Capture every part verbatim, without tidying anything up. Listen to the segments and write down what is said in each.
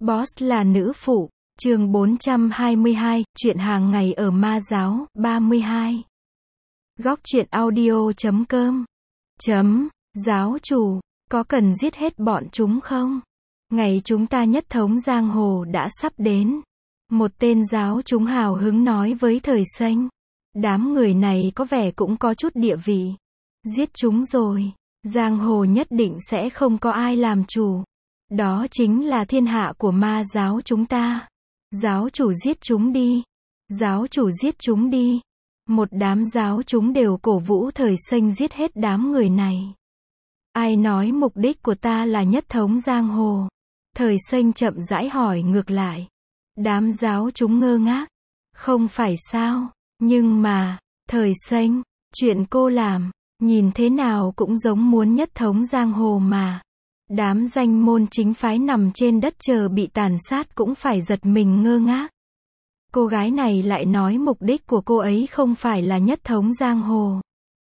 Boss là nữ phụ, chương bốn trăm hai mươi hai, chuyện hàng ngày ở ma giáo, ba mươi hai. Góc truyện audio chấm com. Chấm, giáo chủ, có cần giết hết bọn chúng không? Ngày chúng ta nhất thống giang hồ đã sắp đến. Một tên giáo chúng hào hứng nói với Thời Xanh. Đám người này có vẻ cũng có chút địa vị. Giết chúng rồi, giang hồ nhất định sẽ không có ai làm chủ. Đó chính là thiên hạ của ma giáo chúng ta. Giáo chủ giết chúng đi. Giáo chủ giết chúng đi. Một đám giáo chúng đều cổ vũ Thời Xanh giết hết đám người này. Ai nói mục đích của ta là nhất thống giang hồ? Thời Xanh chậm rãi hỏi ngược lại. Đám giáo chúng ngơ ngác. Không phải sao? Nhưng mà, Thời Xanh, chuyện cô làm, nhìn thế nào cũng giống muốn nhất thống giang hồ mà. Đám danh môn chính phái nằm trên đất chờ bị tàn sát cũng phải giật mình ngơ ngác. Cô gái này lại nói mục đích của cô ấy không phải là nhất thống giang hồ.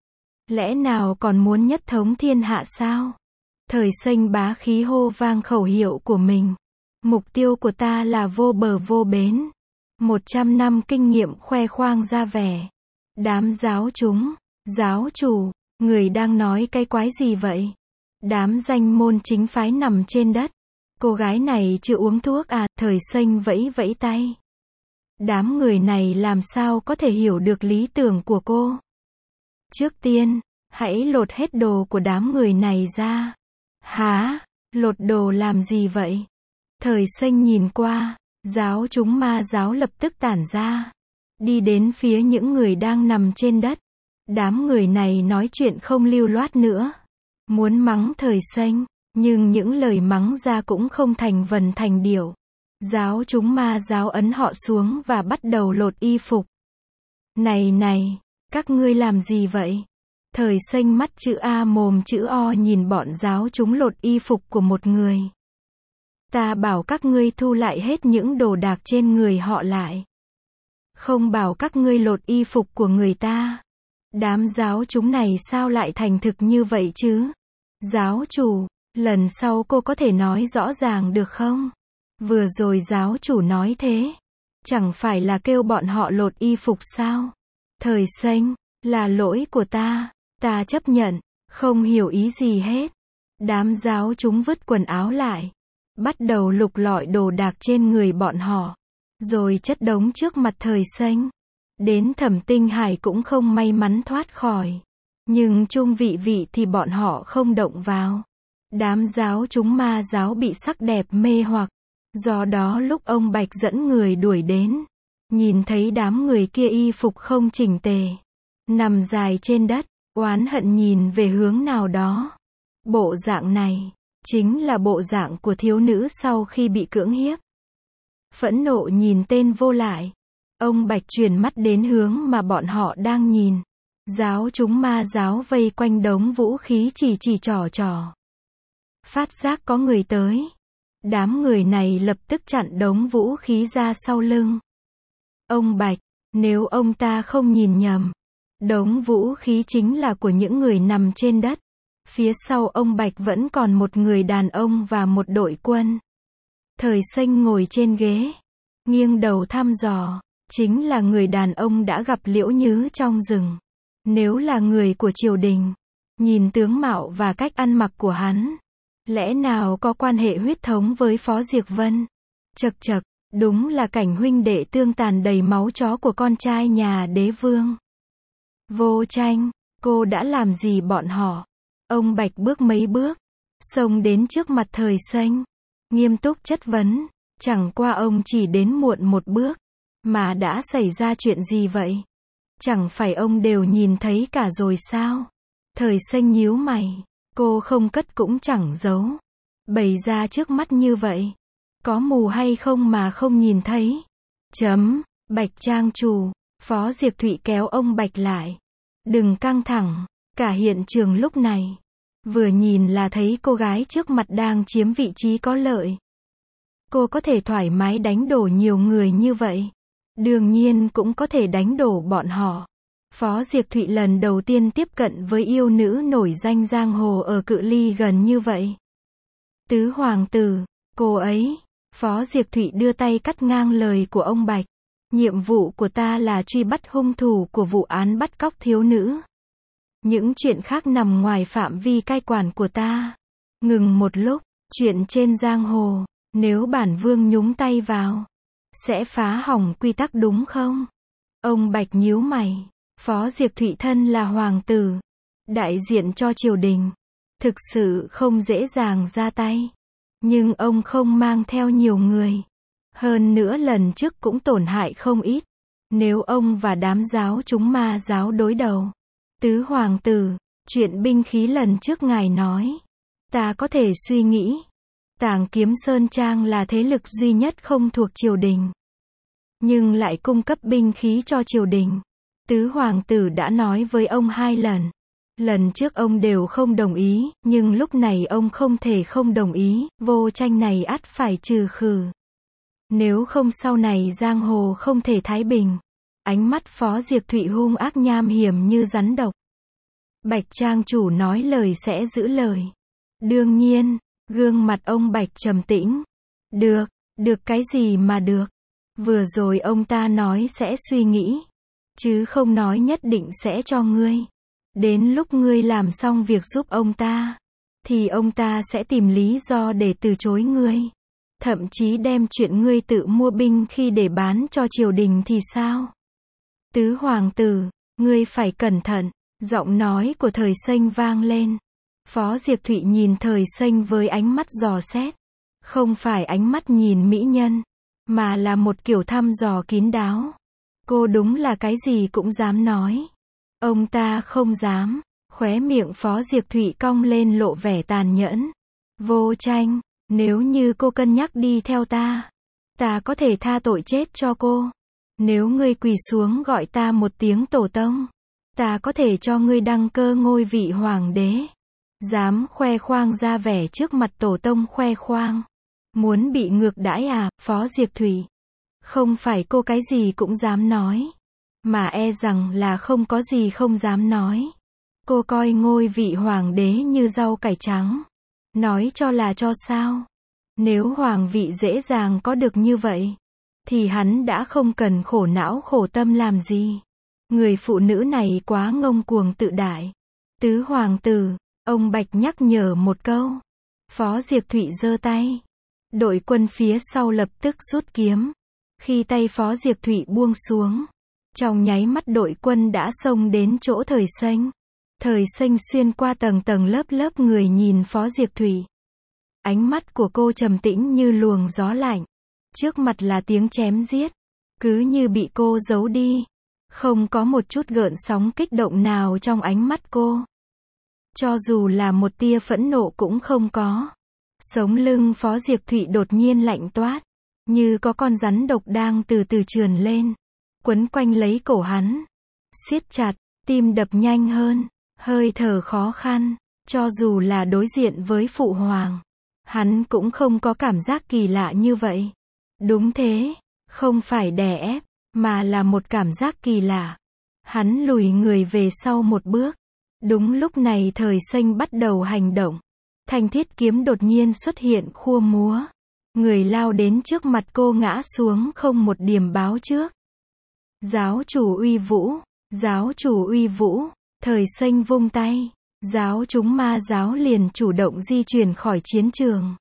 Lẽ nào còn muốn nhất thống thiên hạ sao? Thời Xanh bá khí hô vang khẩu hiệu của mình. Mục tiêu của ta là vô bờ vô bến. Một trăm năm kinh nghiệm khoe khoang ra vẻ. Đám giáo chúng, giáo chủ, người đang nói cái quái gì vậy? Đám danh môn chính phái nằm trên đất. Cô gái này chưa uống thuốc à? Thời Xanh vẫy vẫy tay. Đám người này làm sao có thể hiểu được lý tưởng của cô? Trước tiên, hãy lột hết đồ của đám người này ra. Hả? Lột đồ làm gì vậy? Thời Xanh nhìn qua, giáo chúng ma giáo lập tức tản ra. Đi đến phía những người đang nằm trên đất. Đám người này nói chuyện không lưu loát nữa. Muốn mắng Thời Xanh, nhưng những lời mắng ra cũng không thành vần thành điệu. Giáo chúng ma giáo ấn họ xuống và bắt đầu lột y phục. Này này, các ngươi làm gì vậy? Thời Xanh mắt chữ A mồm chữ O nhìn bọn giáo chúng lột y phục của một người. Ta bảo các ngươi thu lại hết những đồ đạc trên người họ lại. Không bảo các ngươi lột y phục của người ta. Đám giáo chúng này sao lại thành thực như vậy chứ? Giáo chủ, lần sau cô có thể nói rõ ràng được không? Vừa rồi giáo chủ nói thế. Chẳng phải là kêu bọn họ lột y phục sao? Thời Xanh, là lỗi của ta. Ta chấp nhận, không hiểu ý gì hết. Đám giáo chúng vứt quần áo lại. Bắt đầu lục lọi đồ đạc trên người bọn họ. Rồi chất đống trước mặt Thời Xanh. Đến Thẩm Tinh Hải cũng không may mắn thoát khỏi. Nhưng chung vị vị thì bọn họ không động vào. Đám giáo chúng ma giáo bị sắc đẹp mê hoặc. Do đó lúc ông Bạch dẫn người đuổi đến. Nhìn thấy đám người kia y phục không chỉnh tề. Nằm dài trên đất, oán hận nhìn về hướng nào đó. Bộ dạng này, chính là bộ dạng của thiếu nữ sau khi bị cưỡng hiếp. Phẫn nộ nhìn tên vô lại. Ông Bạch chuyển mắt đến hướng mà bọn họ đang nhìn. Giáo chúng ma giáo vây quanh đống vũ khí chỉ chỉ trò trò. Phát giác có người tới. Đám người này lập tức chặn đống vũ khí ra sau lưng. Ông Bạch, nếu ông ta không nhìn nhầm, đống vũ khí chính là của những người nằm trên đất. Phía sau ông Bạch vẫn còn một người đàn ông và một đội quân. Thời Xanh ngồi trên ghế, nghiêng đầu thăm dò, chính là người đàn ông đã gặp Liễu Nhứ trong rừng. Nếu là người của triều đình, nhìn tướng mạo và cách ăn mặc của hắn, lẽ nào có quan hệ huyết thống với Phó Diệc Vân? Chậc chậc, đúng là cảnh huynh đệ tương tàn đầy máu chó của con trai nhà đế vương. Vô Tranh, cô đã làm gì bọn họ? Ông Bạch bước mấy bước, xông đến trước mặt Thời Xanh, nghiêm túc chất vấn. Chẳng qua ông chỉ đến muộn một bước, mà đã xảy ra chuyện gì vậy? Chẳng phải ông đều nhìn thấy cả rồi sao? Thời Xanh nhíu mày, cô không cất cũng chẳng giấu. Bày ra trước mắt như vậy. Có mù hay không mà không nhìn thấy? Chấm, Bạch trang chủ, Phó Diệc Thụy kéo ông Bạch lại. Đừng căng thẳng, cả hiện trường lúc này. Vừa nhìn là thấy cô gái trước mặt đang chiếm vị trí có lợi. Cô có thể thoải mái đánh đổ nhiều người như vậy. Đương nhiên cũng có thể đánh đổ bọn họ. Phó Diệc Thụy lần đầu tiên tiếp cận với yêu nữ nổi danh giang hồ ở cự ly gần như vậy. Tứ hoàng tử, cô ấy, Phó Diệp Thụy đưa tay cắt ngang lời của ông Bạch. Nhiệm vụ của ta là truy bắt hung thủ của vụ án bắt cóc thiếu nữ. Những chuyện khác nằm ngoài phạm vi cai quản của ta. Ngừng một lúc, chuyện trên giang hồ, nếu bản vương nhúng tay vào, sẽ phá hỏng quy tắc đúng không? Ông Bạch nhíu mày. Phó Diệp Thụy thân là hoàng tử, đại diện cho triều đình, thực sự không dễ dàng ra tay. Nhưng ông không mang theo nhiều người. Hơn nữa lần trước cũng tổn hại không ít. Nếu ông và đám giáo chúng ma giáo đối đầu. Tứ hoàng tử, chuyện binh khí lần trước ngài nói, ta có thể suy nghĩ. Tàng Kiếm Sơn Trang là thế lực duy nhất không thuộc triều đình, nhưng lại cung cấp binh khí cho triều đình. Tứ hoàng tử đã nói với ông hai lần. Lần trước ông đều không đồng ý, nhưng lúc này ông không thể không đồng ý, Vô Tranh này ắt phải trừ khử. Nếu không sau này giang hồ không thể thái bình. Ánh mắt Phó Diệp Thụy hung ác nham hiểm như rắn độc. Bạch trang chủ nói lời sẽ giữ lời. Đương nhiên, gương mặt ông Bạch trầm tĩnh. Được, được cái gì mà được. Vừa rồi ông ta nói sẽ suy nghĩ, chứ không nói nhất định sẽ cho ngươi. Đến lúc ngươi làm xong việc giúp ông ta, thì ông ta sẽ tìm lý do để từ chối ngươi. Thậm chí đem chuyện ngươi tự mua binh khi để bán cho triều đình thì sao? Tứ hoàng tử, ngươi phải cẩn thận. Giọng nói của Thời Xanh vang lên. Phó Diệp Thụy nhìn Thời Xanh với ánh mắt dò xét. Không phải ánh mắt nhìn mỹ nhân, mà là một kiểu thăm dò kín đáo. Cô đúng là cái gì cũng dám nói. Ông ta không dám. Khóe miệng Phó Diệp Thụy cong lên lộ vẻ tàn nhẫn. Vô Tranh, nếu như cô cân nhắc đi theo ta, ta có thể tha tội chết cho cô. Nếu ngươi quỳ xuống gọi ta một tiếng tổ tông, ta có thể cho ngươi đăng cơ ngôi vị hoàng đế. Dám khoe khoang ra vẻ trước mặt tổ tông khoe khoang. Muốn bị ngược đãi à, Phó Diệp Thụy? Không phải cô cái gì cũng dám nói, mà e rằng là không có gì không dám nói. Cô coi ngôi vị hoàng đế như rau cải trắng. Nói cho là cho sao? Nếu hoàng vị dễ dàng có được như vậy, thì hắn đã không cần khổ não khổ tâm làm gì. Người phụ nữ này quá ngông cuồng tự đại. Tứ hoàng tử, ông Bạch nhắc nhở một câu. Phó Diệp Thụy giơ tay. Đội quân phía sau lập tức rút kiếm. Khi tay Phó Diệp Thụy buông xuống, trong nháy mắt đội quân đã xông đến chỗ Thời Xanh. Thời Xanh xuyên qua tầng tầng lớp lớp người nhìn Phó Diệp Thụy. Ánh mắt của cô trầm tĩnh như luồng gió lạnh. Trước mặt là tiếng chém giết, cứ như bị cô giấu đi. Không có một chút gợn sóng kích động nào trong ánh mắt cô. Cho dù là một tia phẫn nộ cũng không có. Sống lưng Phó Diệp Thụy đột nhiên lạnh toát, như có con rắn độc đang từ từ trườn lên, quấn quanh lấy cổ hắn, siết chặt, tim đập nhanh hơn, hơi thở khó khăn. Cho dù là đối diện với phụ hoàng, hắn cũng không có cảm giác kỳ lạ như vậy. Đúng thế, không phải đè ép, mà là một cảm giác kỳ lạ. Hắn lùi người về sau một bước. Đúng lúc này Thời Xanh bắt đầu hành động. Thanh thiết kiếm đột nhiên xuất hiện khua múa. Người lao đến trước mặt cô ngã xuống không một điểm báo trước. Giáo chủ uy vũ, giáo chủ uy vũ. Thời Xanh vung tay, giáo chúng ma giáo liền chủ động di chuyển khỏi chiến trường,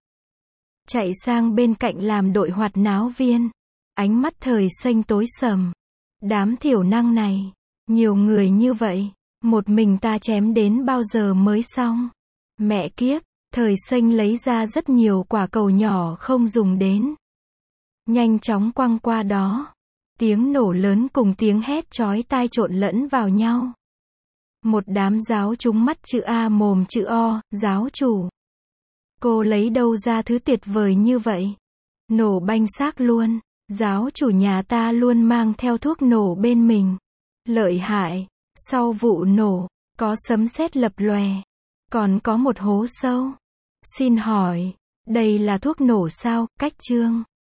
chạy sang bên cạnh làm đội hoạt náo viên. Ánh mắt Thời Xanh tối sầm. Đám thiểu năng này, nhiều người như vậy, một mình ta chém đến bao giờ mới xong? Mẹ kiếp, Thời Xanh lấy ra rất nhiều quả cầu nhỏ không dùng đến, nhanh chóng quăng qua đó. Tiếng nổ lớn cùng tiếng hét chói tai trộn lẫn vào nhau. Một đám giáo chúng mắt chữ A mồm chữ O, giáo chủ. Cô lấy đâu ra thứ tuyệt vời như vậy? Nổ banh xác luôn. Giáo chủ nhà ta luôn mang theo thuốc nổ bên mình. Lợi hại. Sau vụ nổ, có sấm sét lập lòe. Còn có một hố sâu. Xin hỏi, đây là thuốc nổ sao? Cách chương.